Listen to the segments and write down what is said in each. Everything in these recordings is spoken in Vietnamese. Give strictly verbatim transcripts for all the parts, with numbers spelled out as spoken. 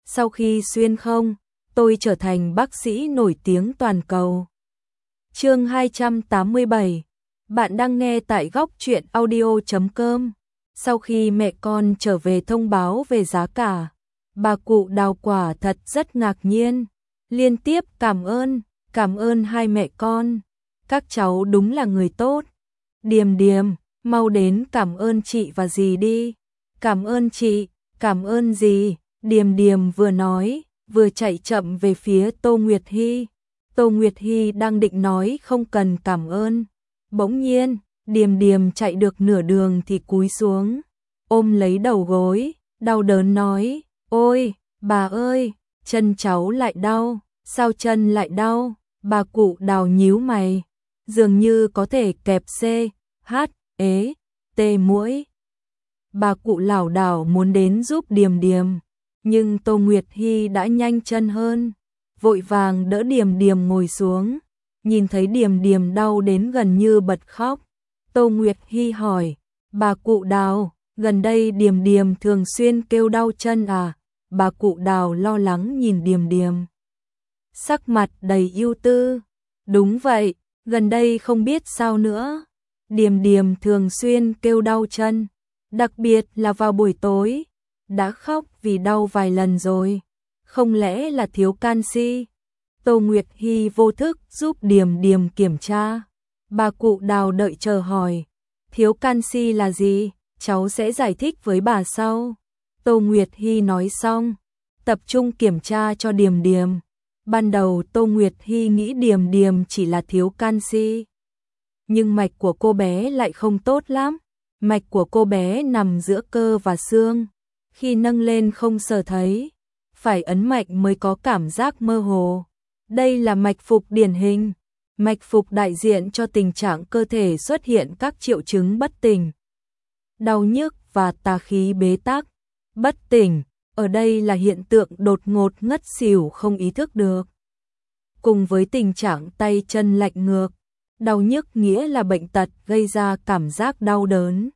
sau khi xuyên không, tôi trở thành bác sĩ nổi tiếng toàn cầu. Chương hai trăm tám mươi bảy. Bạn đang nghe tại góc truyện audio chấm com. Sau khi mẹ con trở về thông báo về giá cả, bà cụ Đào quả thật rất ngạc nhiên, liên tiếp cảm ơn, cảm ơn hai mẹ con, các cháu đúng là người tốt. Điềm Điềm, mau đến cảm ơn chị và dì đi. Cảm ơn chị, cảm ơn dì. Điềm Điềm vừa nói, vừa chạy chậm về phía Tô Nguyệt Hy. Tô Nguyệt Hy đang định nói không cần cảm ơn. Bỗng nhiên, Điềm Điềm chạy được nửa đường thì cúi xuống, ôm lấy đầu gối, đau đớn nói, ôi, bà ơi, chân cháu lại đau, sao chân lại đau? Bà cụ Đào nhíu mày, dường như có thể kẹp C, H, ế, T mũi. Bà cụ lảo đảo muốn đến giúp Điềm Điềm, nhưng Tô Nguyệt Hy đã nhanh chân hơn, vội vàng đỡ Điềm Điềm ngồi xuống. Nhìn thấy Điềm Điềm đau đến gần như bật khóc, Tô Nguyệt Hy hỏi, bà cụ Đào, gần đây Điềm Điềm thường xuyên kêu đau chân à? Bà cụ Đào lo lắng nhìn Điềm Điềm, sắc mặt đầy ưu tư. Đúng vậy, gần đây không biết sao nữa, Điềm Điềm thường xuyên kêu đau chân, đặc biệt là vào buổi tối, đã khóc vì đau vài lần rồi, không lẽ là thiếu canxi? Tô Nguyệt Hy vô thức giúp Điềm Điềm kiểm tra. Bà cụ Đào đợi chờ hỏi, thiếu canxi là gì? Cháu sẽ giải thích với bà sau. Tô Nguyệt Hy nói xong, tập trung kiểm tra cho Điềm Điềm. Ban đầu Tô Nguyệt Hy nghĩ Điềm Điềm chỉ là thiếu canxi, nhưng mạch của cô bé lại không tốt lắm. Mạch của cô bé nằm giữa cơ và xương, khi nâng lên không sờ thấy, phải ấn mạch mới có cảm giác mơ hồ. Đây là mạch phục điển hình. Mạch phục đại diện cho tình trạng cơ thể xuất hiện các triệu chứng bất tỉnh, đau nhức và tà khí bế tắc. Bất tỉnh, ở đây là hiện tượng đột ngột ngất xỉu không ý thức được, cùng với tình trạng tay chân lạnh ngược. Đau nhức nghĩa là bệnh tật gây ra cảm giác đau đớn.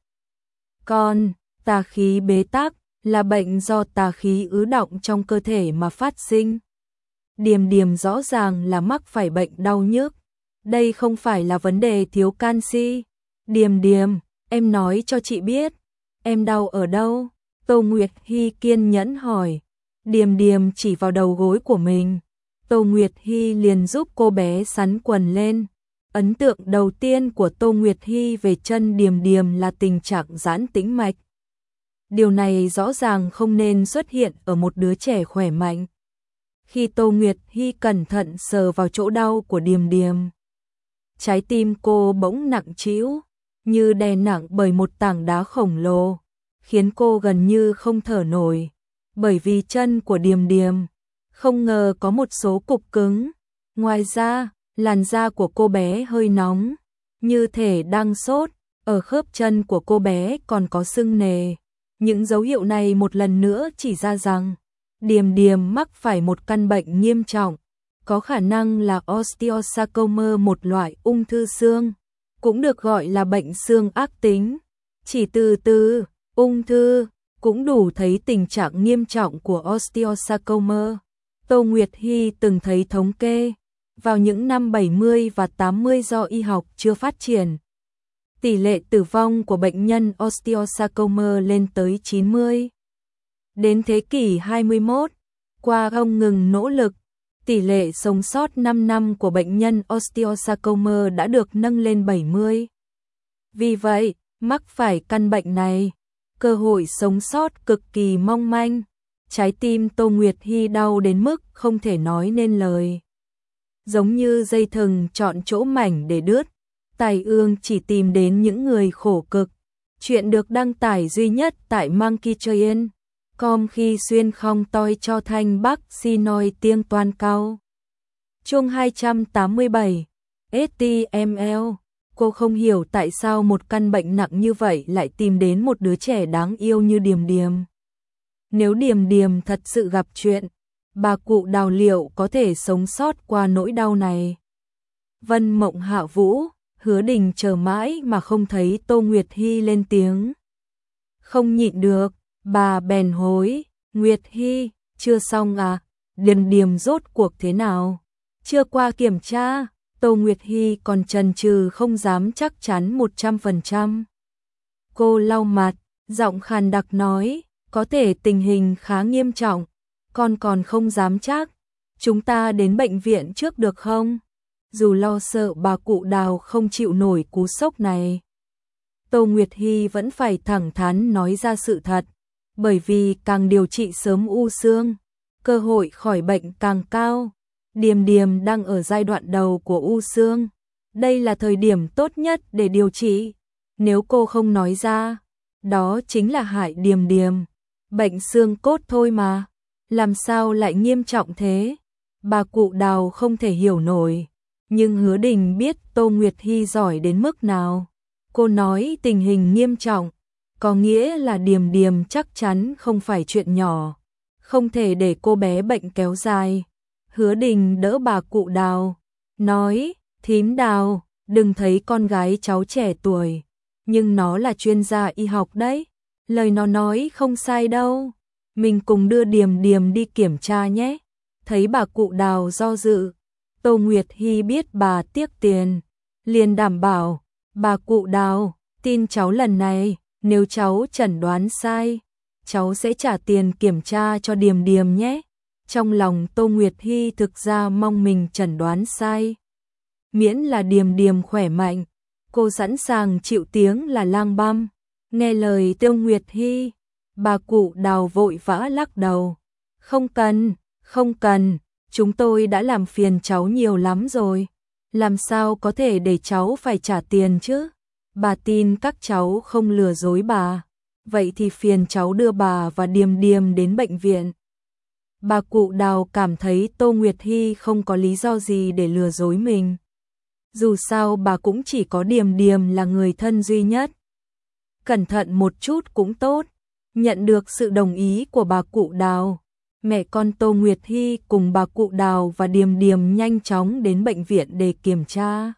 Còn tà khí bế tắc là bệnh do tà khí ứ đọng trong cơ thể mà phát sinh. Điềm Điềm rõ ràng là mắc phải bệnh đau nhức. Đây không phải là vấn đề thiếu canxi. Điềm Điềm, em nói cho chị biết, em đau ở đâu? Tô Nguyệt Hy kiên nhẫn hỏi. Điềm Điềm chỉ vào đầu gối của mình. Tô Nguyệt Hy liền giúp cô bé xắn quần lên. Ấn tượng đầu tiên của Tô Nguyệt Hy về chân Điềm Điềm là tình trạng giãn tĩnh mạch. Điều này rõ ràng không nên xuất hiện ở một đứa trẻ khỏe mạnh. Khi Tô Nguyệt Hy cẩn thận sờ vào chỗ đau của Điềm Điềm, trái tim cô bỗng nặng trĩu, như đè nặng bởi một tảng đá khổng lồ, khiến cô gần như không thở nổi. Bởi vì chân của Điềm Điềm không ngờ có một số cục cứng. Ngoài ra, làn da của cô bé hơi nóng, như thể đang sốt. Ở khớp chân của cô bé còn có sưng nề. Những dấu hiệu này một lần nữa chỉ ra rằng Điềm Điềm mắc phải một căn bệnh nghiêm trọng, có khả năng là osteosarcoma, một loại ung thư xương, cũng được gọi là bệnh xương ác tính. Chỉ từ từ, ung thư cũng đủ thấy tình trạng nghiêm trọng của osteosarcoma. Tô Nguyệt Hy từng thấy thống kê, vào những năm bảy mươi và tám mươi do y học chưa phát triển, tỷ lệ tử vong của bệnh nhân osteosarcoma lên tới chín mươi. Đến thế kỷ hai mươi mốt, qua không ngừng nỗ lực, tỷ lệ sống sót năm năm của bệnh nhân osteosarcoma đã được nâng lên bảy mươi. Vì vậy, mắc phải căn bệnh này, cơ hội sống sót cực kỳ mong manh. Trái tim Tô Nguyệt Hy đau đến mức không thể nói nên lời, giống như dây thừng chọn chỗ mảnh để đứt. Tai ương chỉ tìm đến những người khổ cực. Chuyện được đăng tải duy nhất tại monkey train chấm com khi xuyên không toi cho thanh bắc xin nói tiếng toàn cao. Chương hai trăm tám mươi bảy. ét tê em lờ. Cô không hiểu tại sao một căn bệnh nặng như vậy lại tìm đến một đứa trẻ đáng yêu như Điềm Điềm. Nếu Điềm Điềm thật sự gặp chuyện, bà cụ Đào liệu có thể sống sót qua nỗi đau này? Vân Mộng Hạ Vũ, Hứa Đình chờ mãi mà không thấy Tô Nguyệt Hy lên tiếng. Không nhịn được, bà bèn hối, Nguyệt Hy, Chưa xong à? Điềm Điềm rốt cuộc thế nào? Chưa qua kiểm tra. Tô Nguyệt Hy còn chần chừ không dám chắc chắn một trăm phần trăm. Cô lau mặt, giọng khàn đặc nói, có thể tình hình khá nghiêm trọng, con còn không dám chắc. Chúng ta đến bệnh viện trước được không? Dù lo sợ bà cụ Đào không chịu nổi cú sốc này, Tô Nguyệt Hy vẫn phải thẳng thắn nói ra sự thật, bởi vì càng điều trị sớm u xương, cơ hội khỏi bệnh càng cao. Điềm Điềm đang ở giai đoạn đầu của u xương, đây là thời điểm tốt nhất để điều trị. Nếu cô không nói ra, đó chính là hại Điềm Điềm. Bệnh xương cốt thôi mà, làm sao lại nghiêm trọng thế? Bà cụ Đào không thể hiểu nổi, nhưng Hứa Đình biết Tô Nguyệt Hy giỏi đến mức nào. Cô nói tình hình nghiêm trọng, có nghĩa là Điềm Điềm chắc chắn không phải chuyện nhỏ, không thể để cô bé bệnh kéo dài. Hứa Đình đỡ bà cụ Đào, nói, thím Đào, đừng thấy con gái cháu trẻ tuổi, nhưng nó là chuyên gia y học đấy, lời nó nói không sai đâu, mình cùng đưa Điềm Điềm đi kiểm tra nhé. Thấy bà cụ Đào do dự, Tô Nguyệt Hy biết bà tiếc tiền, liền đảm bảo, bà cụ Đào, tin cháu lần này, nếu cháu chẩn đoán sai, cháu sẽ trả tiền kiểm tra cho Điềm Điềm nhé. Trong lòng Tô Nguyệt Hy thực ra mong mình chẩn đoán sai, miễn là Điềm Điềm khỏe mạnh, cô sẵn sàng chịu tiếng là lang băm. Nghe lời Tô Nguyệt Hy, bà cụ Đào vội vã lắc đầu, không cần, không cần, chúng tôi đã làm phiền cháu nhiều lắm rồi, làm sao có thể để cháu phải trả tiền chứ? Bà tin các cháu không lừa dối bà, vậy thì phiền cháu đưa bà và Điềm Điềm đến bệnh viện. Bà cụ Đào cảm thấy Tô Nguyệt Hy không có lý do gì để lừa dối mình. Dù sao bà cũng chỉ có Điềm Điềm là người thân duy nhất. Cẩn thận một chút cũng tốt. Nhận được sự đồng ý của bà cụ Đào, mẹ con Tô Nguyệt Hy cùng bà cụ Đào và Điềm Điềm nhanh chóng đến bệnh viện để kiểm tra.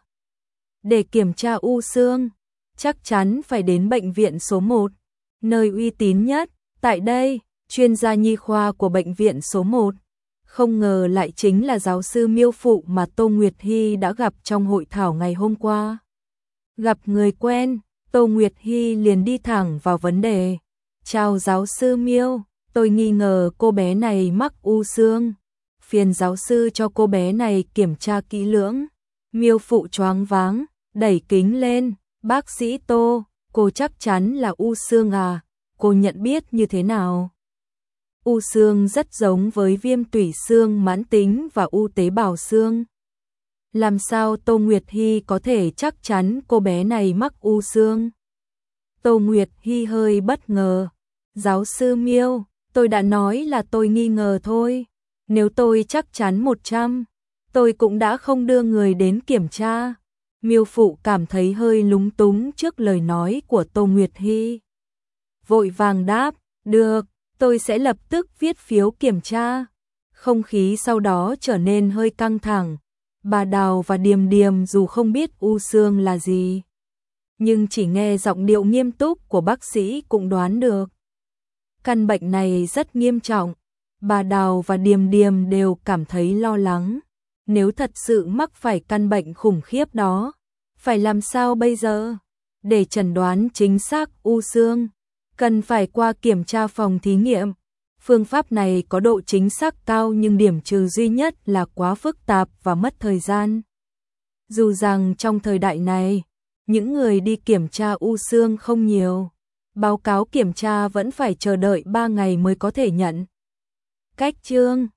Để kiểm tra u xương, chắc chắn phải đến bệnh viện số một, nơi uy tín nhất. Tại đây, chuyên gia nhi khoa của bệnh viện số một, không ngờ lại chính là giáo sư Miêu Phụ mà Tô Nguyệt Hy đã gặp trong hội thảo ngày hôm qua. Gặp người quen, Tô Nguyệt Hy liền đi thẳng vào vấn đề. Chào giáo sư Miêu, tôi nghi ngờ cô bé này mắc u xương. Phiền giáo sư cho cô bé này kiểm tra kỹ lưỡng. Miêu Phụ choáng váng, đẩy kính lên. Bác sĩ Tô, cô chắc chắn là u xương à? Cô nhận biết như thế nào? U xương rất giống với viêm tủy xương mãn tính và u tế bào xương. Làm sao Tô Nguyệt Hy có thể chắc chắn cô bé này mắc u xương? Tô Nguyệt Hy hơi bất ngờ. Giáo sư Miêu, tôi đã nói là tôi nghi ngờ thôi. Nếu tôi chắc chắn một trăm, tôi cũng đã không đưa người đến kiểm tra. Miêu Phụ cảm thấy hơi lúng túng trước lời nói của Tô Nguyệt Hy. Vội vàng đáp, được, tôi sẽ lập tức viết phiếu kiểm tra. Không khí sau đó trở nên hơi căng thẳng. Bà Đào và Điềm Điềm dù không biết u xương là gì, nhưng chỉ nghe giọng điệu nghiêm túc của bác sĩ cũng đoán được. Căn bệnh này rất nghiêm trọng. Bà Đào và Điềm Điềm đều cảm thấy lo lắng. Nếu thật sự mắc phải căn bệnh khủng khiếp đó, phải làm sao bây giờ? Để chẩn đoán chính xác u xương, cần phải qua kiểm tra phòng thí nghiệm. Phương pháp này có độ chính xác cao nhưng điểm trừ duy nhất là quá phức tạp và mất thời gian. Dù rằng trong thời đại này, những người đi kiểm tra u xương không nhiều, báo cáo kiểm tra vẫn phải chờ đợi ba ngày mới có thể nhận. Cách chương